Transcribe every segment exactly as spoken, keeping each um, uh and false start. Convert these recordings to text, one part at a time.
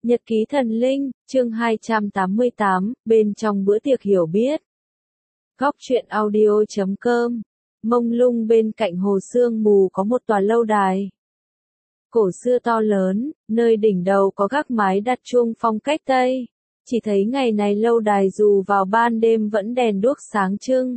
Nhật ký thần linh, chương hai trăm tám mươi tám, bên trong bữa tiệc hiểu biết. Góc truyện audio chấm com. Mông lung bên cạnh hồ sương mù có một tòa lâu đài. Cổ xưa to lớn, nơi đỉnh đầu có gác mái đặt chuông phong cách Tây. Chỉ thấy ngày này lâu đài dù vào ban đêm vẫn đèn đuốc sáng trưng.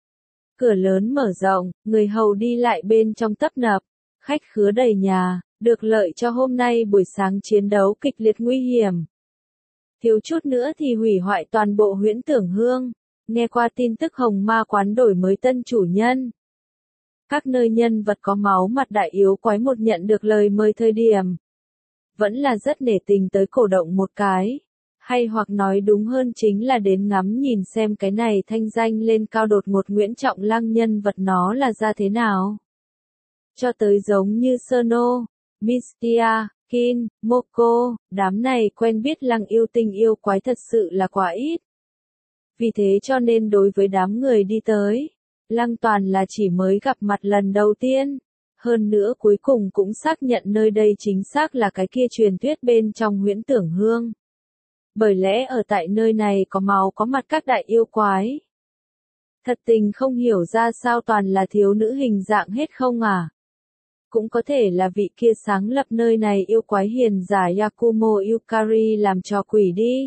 Cửa lớn mở rộng, người hầu đi lại bên trong tấp nập, khách khứa đầy nhà. Được lợi cho hôm nay buổi sáng chiến đấu kịch liệt nguy hiểm. Thiếu chút nữa thì hủy hoại toàn bộ Huyễn Tưởng Hương. Nghe qua tin tức Hồng Ma quán đổi mới tân chủ nhân. Các nơi nhân vật có máu mặt đại yếu quái một nhận được lời mời thời điểm. Vẫn là rất nể tình tới cổ động một cái. Hay hoặc nói đúng hơn chính là đến ngắm nhìn xem cái này thanh danh lên cao đột ngột Nguyễn Trọng Lăng nhân vật nó là ra thế nào. Cho tới giống như Sono, Mistia, Kin, Moko, đám này quen biết Lăng yêu tinh yêu quái thật sự là quá ít. Vì thế cho nên đối với đám người đi tới, Lăng toàn là chỉ mới gặp mặt lần đầu tiên. Hơn nữa cuối cùng cũng xác nhận nơi đây chính xác là cái kia truyền thuyết bên trong Huyễn Tưởng Hương. Bởi lẽ ở tại nơi này có máu có mặt các đại yêu quái. Thật tình không hiểu ra sao toàn là thiếu nữ hình dạng hết không à. Cũng có thể là vị kia sáng lập nơi này yêu quái hiền giả Yakumo Yukari làm trò quỷ đi.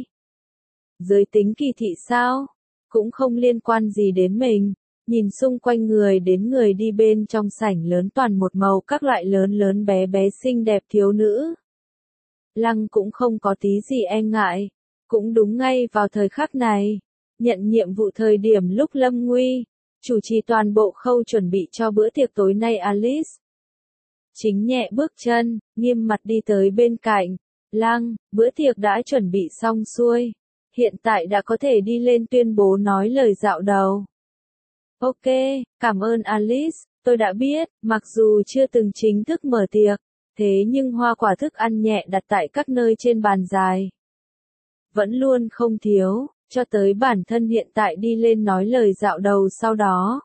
Giới tính kỳ thị sao? Cũng không liên quan gì đến mình. Nhìn xung quanh người đến người đi bên trong sảnh lớn toàn một màu các loại lớn lớn bé bé xinh đẹp thiếu nữ. Lăng cũng không có tí gì e ngại. Cũng đúng ngay vào thời khắc này. Nhận nhiệm vụ thời điểm lúc lâm nguy. Chủ trì toàn bộ khâu chuẩn bị cho bữa tiệc tối nay Alice. Chính nhẹ bước chân, nghiêm mặt đi tới bên cạnh. Lăng, bữa tiệc đã chuẩn bị xong xuôi. Hiện tại đã có thể đi lên tuyên bố nói lời dạo đầu. Ok, cảm ơn Alice, tôi đã biết, mặc dù chưa từng chính thức mở tiệc, thế nhưng hoa quả thức ăn nhẹ đặt tại các nơi trên bàn dài. Vẫn luôn không thiếu, cho tới bản thân hiện tại đi lên nói lời dạo đầu sau đó.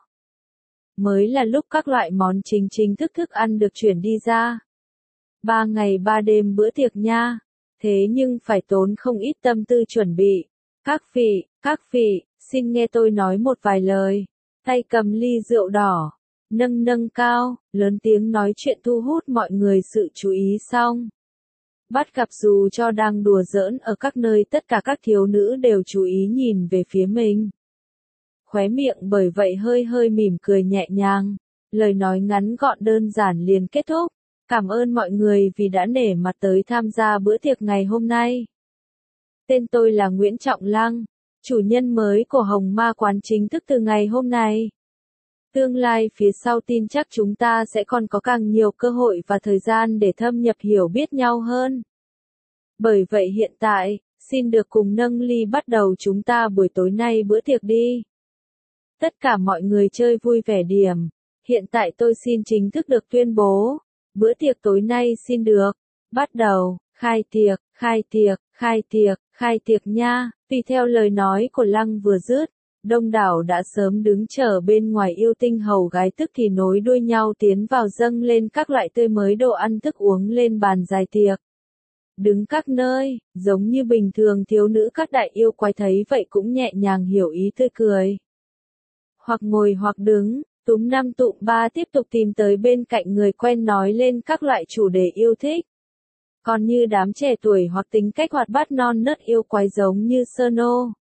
Mới là lúc các loại món chính chính thức thức ăn được chuyển đi ra. Ba ngày ba đêm bữa tiệc nha. Thế nhưng phải tốn không ít tâm tư chuẩn bị. Các vị, các vị, xin nghe tôi nói một vài lời. Tay cầm ly rượu đỏ. Nâng nâng cao, lớn tiếng nói chuyện thu hút mọi người sự chú ý xong. Bắt gặp dù cho đang đùa giỡn ở các nơi tất cả các thiếu nữ đều chú ý nhìn về phía mình. Khóe miệng bởi vậy hơi hơi mỉm cười nhẹ nhàng, lời nói ngắn gọn đơn giản liền kết thúc, cảm ơn mọi người vì đã nể mặt tới tham gia bữa tiệc ngày hôm nay. Tên tôi là Nguyễn Trọng Lăng, chủ nhân mới của Hồng Ma quán chính thức từ ngày hôm nay. Tương lai phía sau tin chắc chúng ta sẽ còn có càng nhiều cơ hội và thời gian để thâm nhập hiểu biết nhau hơn. Bởi vậy hiện tại, xin được cùng nâng ly bắt đầu chúng ta buổi tối nay bữa tiệc đi. Tất cả mọi người chơi vui vẻ điểm. Hiện tại tôi xin chính thức được tuyên bố. Bữa tiệc tối nay xin được. Bắt đầu, khai tiệc, khai tiệc, khai tiệc, khai tiệc nha. Tùy theo lời nói của Lăng vừa dứt, đông đảo đã sớm đứng chờ bên ngoài yêu tinh hầu gái tức thì nối đuôi nhau tiến vào dâng lên các loại tươi mới đồ ăn thức uống lên bàn dài tiệc. Đứng các nơi, giống như bình thường thiếu nữ các đại yêu quái thấy vậy cũng nhẹ nhàng hiểu ý tươi cười. Hoặc ngồi hoặc đứng, túm năm tụm ba tiếp tục tìm tới bên cạnh người quen nói lên các loại chủ đề yêu thích. Còn như đám trẻ tuổi hoặc tính cách hoạt bát non nớt yêu quái giống như Sono,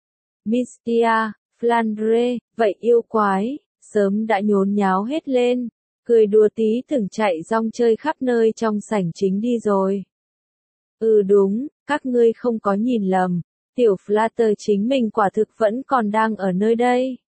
Mistia, Flandre, vậy yêu quái, sớm đã nhốn nháo hết lên, cười đùa tí tưởng chạy rong chơi khắp nơi trong sảnh chính đi rồi. Ừ đúng, các ngươi không có nhìn lầm, tiểu Flatter chính mình quả thực vẫn còn đang ở nơi đây.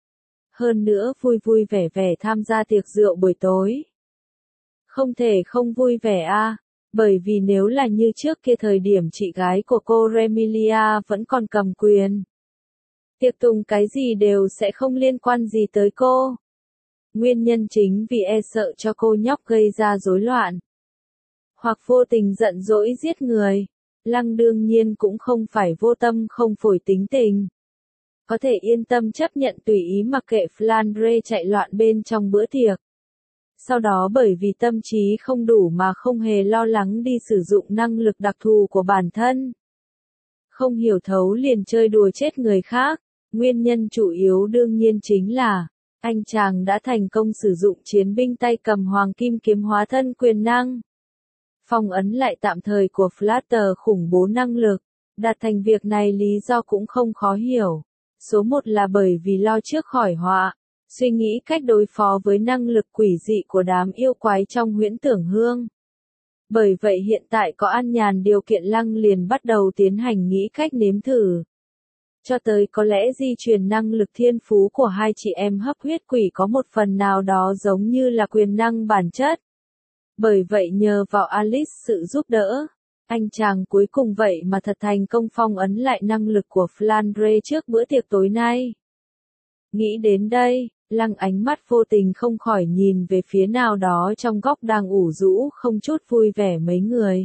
Hơn nữa vui vui vẻ vẻ tham gia tiệc rượu buổi tối. Không thể không vui vẻ a, à, bởi vì nếu là như trước kia thời điểm chị gái của cô Remilia vẫn còn cầm quyền. Tiệc tùng cái gì đều sẽ không liên quan gì tới cô. Nguyên nhân chính vì e sợ cho cô nhóc gây ra rối loạn. Hoặc vô tình giận dỗi giết người. Lăng đương nhiên cũng không phải vô tâm không phổi tính tình. Có thể yên tâm chấp nhận tùy ý mặc kệ Flandre chạy loạn bên trong bữa tiệc. Sau đó bởi vì tâm trí không đủ mà không hề lo lắng đi sử dụng năng lực đặc thù của bản thân. Không hiểu thấu liền chơi đùa chết người khác, nguyên nhân chủ yếu đương nhiên chính là, anh chàng đã thành công sử dụng chiến binh tay cầm hoàng kim kiếm hóa thân quyền năng. Phong ấn lại tạm thời của Flutter khủng bố năng lực, đạt thành việc này lý do cũng không khó hiểu. Số một là bởi vì lo trước khỏi họa, suy nghĩ cách đối phó với năng lực quỷ dị của đám yêu quái trong huyễn tưởng hương. Bởi vậy hiện tại có an nhàn điều kiện Lăng liền bắt đầu tiến hành nghĩ cách nếm thử. Cho tới có lẽ di truyền năng lực thiên phú của hai chị em hấp huyết quỷ có một phần nào đó giống như là quyền năng bản chất. Bởi vậy nhờ vào Alice sự giúp đỡ, anh chàng cuối cùng vậy mà thật thành công phong ấn lại năng lực của Flandre trước bữa tiệc tối nay. Nghĩ đến đây, Lăng ánh mắt vô tình không khỏi nhìn về phía nào đó trong góc đang ủ rũ không chút vui vẻ mấy người.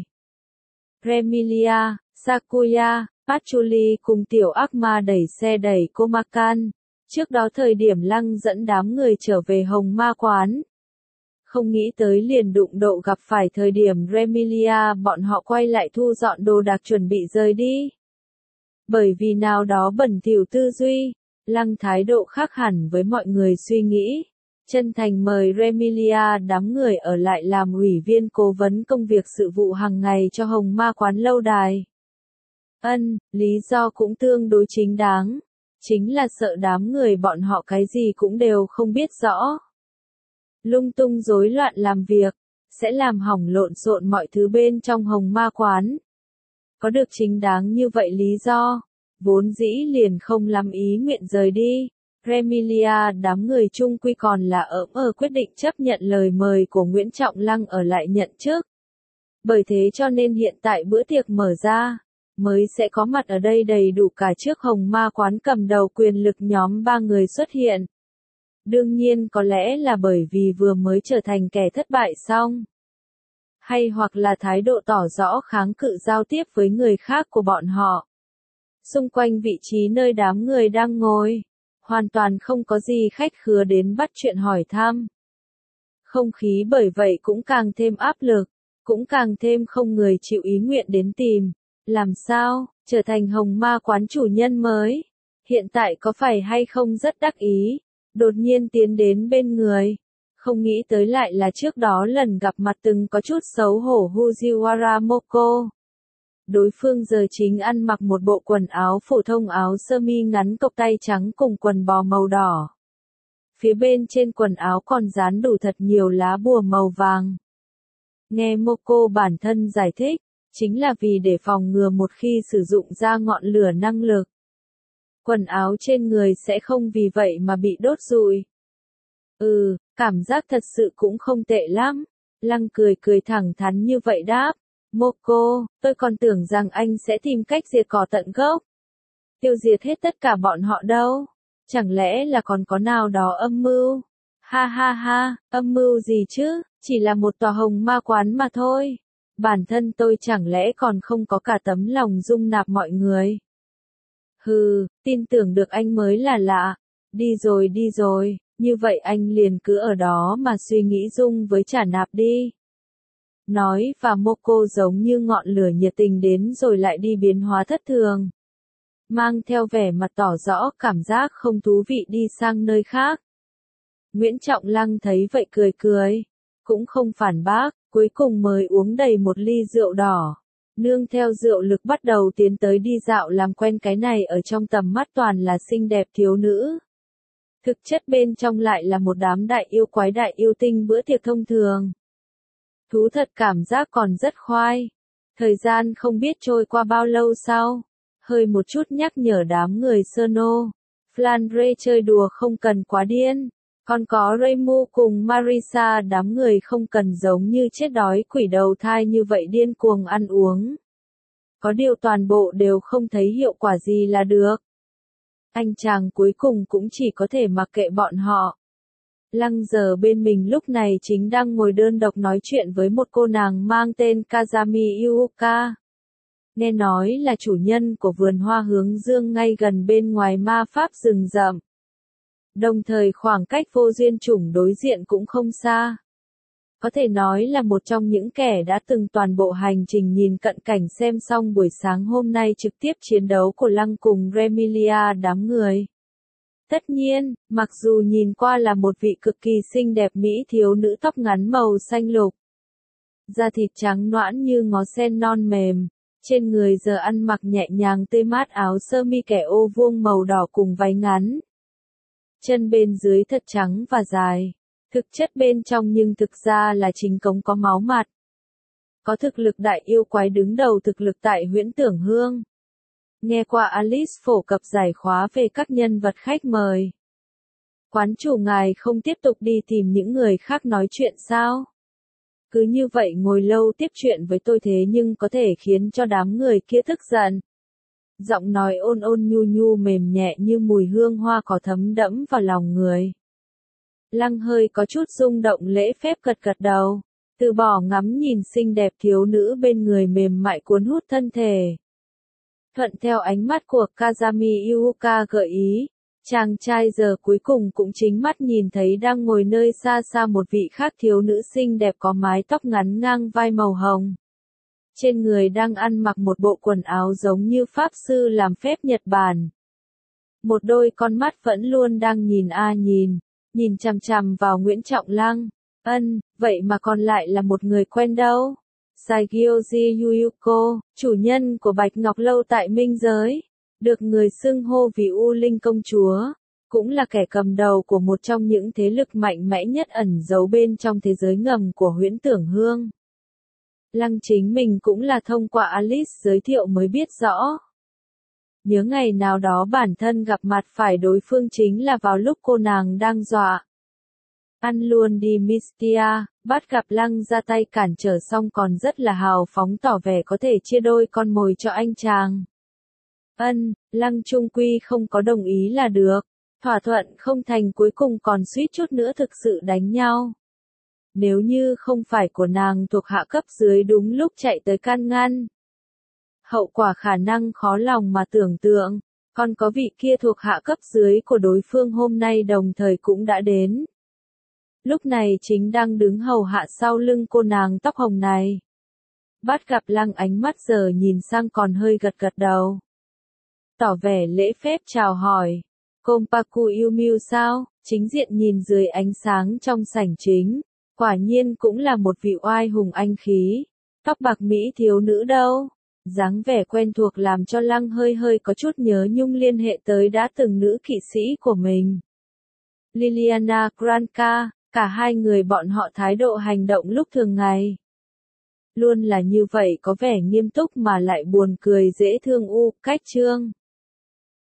Remilia, Sakuya, Patchouli cùng tiểu ác ma đẩy xe đẩy Komakan. Trước đó thời điểm Lăng dẫn đám người trở về Hồng Ma Quán. Không nghĩ tới liền đụng độ gặp phải thời điểm Remilia bọn họ quay lại thu dọn đồ đạc chuẩn bị rời đi. Bởi vì nào đó bẩn thỉu tư duy, Lăng thái độ khác hẳn với mọi người suy nghĩ. Chân thành mời Remilia đám người ở lại làm ủy viên cố vấn công việc sự vụ hàng ngày cho Hồng Ma Quán lâu đài. Ân, lý do cũng tương đối chính đáng. Chính là sợ đám người bọn họ cái gì cũng đều không biết rõ. Lung tung rối loạn làm việc, sẽ làm hỏng lộn xộn mọi thứ bên trong Hồng Ma Quán. Có được chính đáng như vậy lý do, vốn dĩ liền không lắm ý nguyện rời đi. Remilia đám người chung quy còn là ỡm ờ quyết định chấp nhận lời mời của Nguyễn Trọng Lăng ở lại nhận chức. Bởi thế cho nên hiện tại bữa tiệc mở ra, mới sẽ có mặt ở đây đầy đủ cả trước Hồng Ma Quán cầm đầu quyền lực nhóm ba người xuất hiện. Đương nhiên có lẽ là bởi vì vừa mới trở thành kẻ thất bại xong. Hay hoặc là thái độ tỏ rõ kháng cự giao tiếp với người khác của bọn họ. Xung quanh vị trí nơi đám người đang ngồi, hoàn toàn không có gì khách khứa đến bắt chuyện hỏi thăm. Không khí bởi vậy cũng càng thêm áp lực, cũng càng thêm không người chịu ý nguyện đến tìm. Làm sao, trở thành Hồng Ma Quán chủ nhân mới? Hiện tại có phải hay không rất đắc ý? Đột nhiên tiến đến bên người. Không nghĩ tới lại là trước đó lần gặp mặt từng có chút xấu hổ Fujiwara Moko. Đối phương giờ chính ăn mặc một bộ quần áo phổ thông áo sơ mi ngắn cộc tay trắng cùng quần bò màu đỏ. Phía bên trên quần áo còn dán đủ thật nhiều lá bùa màu vàng. Nghe Moko bản thân giải thích, chính là vì để phòng ngừa một khi sử dụng ra ngọn lửa năng lực. Quần áo trên người sẽ không vì vậy mà bị đốt rụi. Ừ, cảm giác thật sự cũng không tệ lắm. Lăng cười cười thẳng thắn như vậy đáp. Moko, tôi còn tưởng rằng anh sẽ tìm cách diệt cỏ tận gốc. Tiêu diệt hết tất cả bọn họ đâu. Chẳng lẽ là còn có nào đó âm mưu? Ha ha ha, âm mưu gì chứ, chỉ là một tòa Hồng Ma Quán mà thôi. Bản thân tôi chẳng lẽ còn không có cả tấm lòng dung nạp mọi người. Hừ, tin tưởng được anh mới là lạ. Đi rồi đi rồi, như vậy anh liền cứ ở đó mà suy nghĩ dung với trả nạp đi. Nói và Moko giống như ngọn lửa nhiệt tình đến rồi lại đi biến hóa thất thường. Mang theo vẻ mặt tỏ rõ cảm giác không thú vị đi sang nơi khác. Nguyễn Trọng Lăng thấy vậy cười cười. Cũng không phản bác, cuối cùng mới uống đầy một ly rượu đỏ. Nương theo rượu lực bắt đầu tiến tới đi dạo làm quen cái này ở trong tầm mắt toàn là xinh đẹp thiếu nữ. Thực chất bên trong lại là một đám đại yêu quái đại yêu tinh bữa tiệc thông thường. Thú thật cảm giác còn rất khoai. Thời gian không biết trôi qua bao lâu sau. Hơi một chút nhắc nhở đám người Sono. Flandre chơi đùa không cần quá điên. Còn có Reimu cùng Marisa đám người không cần giống như chết đói quỷ đầu thai như vậy điên cuồng ăn uống. Có điều toàn bộ đều không thấy hiệu quả gì là được. Anh chàng cuối cùng cũng chỉ có thể mặc kệ bọn họ. Lăng giờ bên mình lúc này chính đang ngồi đơn độc nói chuyện với một cô nàng mang tên Kazami Yuuka. Nghe nói là chủ nhân của vườn hoa hướng dương ngay gần bên ngoài ma pháp rừng rậm. Đồng thời khoảng cách vô duyên chủng đối diện cũng không xa. Có thể nói là một trong những kẻ đã từng toàn bộ hành trình nhìn cận cảnh xem xong buổi sáng hôm nay trực tiếp chiến đấu của Lăng cùng Remilia đám người. Tất nhiên, mặc dù nhìn qua là một vị cực kỳ xinh đẹp mỹ thiếu nữ tóc ngắn màu xanh lục, da thịt trắng nõn như ngó sen non mềm, trên người giờ ăn mặc nhẹ nhàng tê mát áo sơ mi kẻ ô vuông màu đỏ cùng váy ngắn. Chân bên dưới thật trắng và dài, thực chất bên trong nhưng thực ra là chính cống có máu mặt. Có thực lực đại yêu quái đứng đầu thực lực tại Huyễn Tưởng Hương. Nghe qua Alice phổ cập giải khóa về các nhân vật khách mời. Quán chủ ngài không tiếp tục đi tìm những người khác nói chuyện sao? Cứ như vậy ngồi lâu tiếp chuyện với tôi thế nhưng có thể khiến cho đám người kia tức giận. Giọng nói ôn ôn nhu nhu mềm nhẹ như mùi hương hoa cỏ thấm đẫm vào lòng người. Lăng hơi có chút rung động lễ phép gật gật đầu, từ bỏ ngắm nhìn xinh đẹp thiếu nữ bên người mềm mại cuốn hút thân thể. Thuận theo ánh mắt của Kazami Yuuka gợi ý, chàng trai giờ cuối cùng cũng chính mắt nhìn thấy đang ngồi nơi xa xa một vị khác thiếu nữ xinh đẹp có mái tóc ngắn ngang vai màu hồng. Trên người đang ăn mặc một bộ quần áo giống như pháp sư làm phép Nhật Bản. Một đôi con mắt vẫn luôn đang nhìn a nhìn, nhìn chằm chằm vào Nguyễn Trọng Lăng. Ân, vậy mà còn lại là một người quen đâu. Saigyoji Yuyuko, chủ nhân của Bạch Ngọc Lâu tại Minh Giới, được người xưng hô vì U Linh công chúa, cũng là kẻ cầm đầu của một trong những thế lực mạnh mẽ nhất ẩn giấu bên trong thế giới ngầm của Huyễn Tưởng Hương. Lăng chính mình cũng là thông qua Alice giới thiệu mới biết rõ. Nhớ ngày nào đó bản thân gặp mặt phải đối phương chính là vào lúc cô nàng đang dọa. Ăn luôn đi Mistia, bắt gặp Lăng ra tay cản trở xong còn rất là hào phóng tỏ vẻ có thể chia đôi con mồi cho anh chàng. Ân, Lăng trung quy không có đồng ý là được, thỏa thuận không thành cuối cùng còn suýt chút nữa thực sự đánh nhau. Nếu như không phải của nàng thuộc hạ cấp dưới đúng lúc chạy tới can ngăn, hậu quả khả năng khó lòng mà tưởng tượng, còn có vị kia thuộc hạ cấp dưới của đối phương hôm nay đồng thời cũng đã đến. Lúc này chính đang đứng hầu hạ sau lưng cô nàng tóc hồng này. Bắt gặp Lăng ánh mắt giờ nhìn sang còn hơi gật gật đầu. Tỏ vẻ lễ phép chào hỏi. Kompaku Yumiu sao? Chính diện nhìn dưới ánh sáng trong sảnh chính. Quả nhiên cũng là một vị oai hùng anh khí. Tóc bạc mỹ thiếu nữ đâu? Dáng vẻ quen thuộc làm cho Lăng hơi hơi có chút nhớ nhung liên hệ tới đã từng nữ kỵ sĩ của mình. Liliana Granca, cả hai người bọn họ thái độ hành động lúc thường ngày. Luôn là như vậy có vẻ nghiêm túc mà lại buồn cười dễ thương u, cách trương.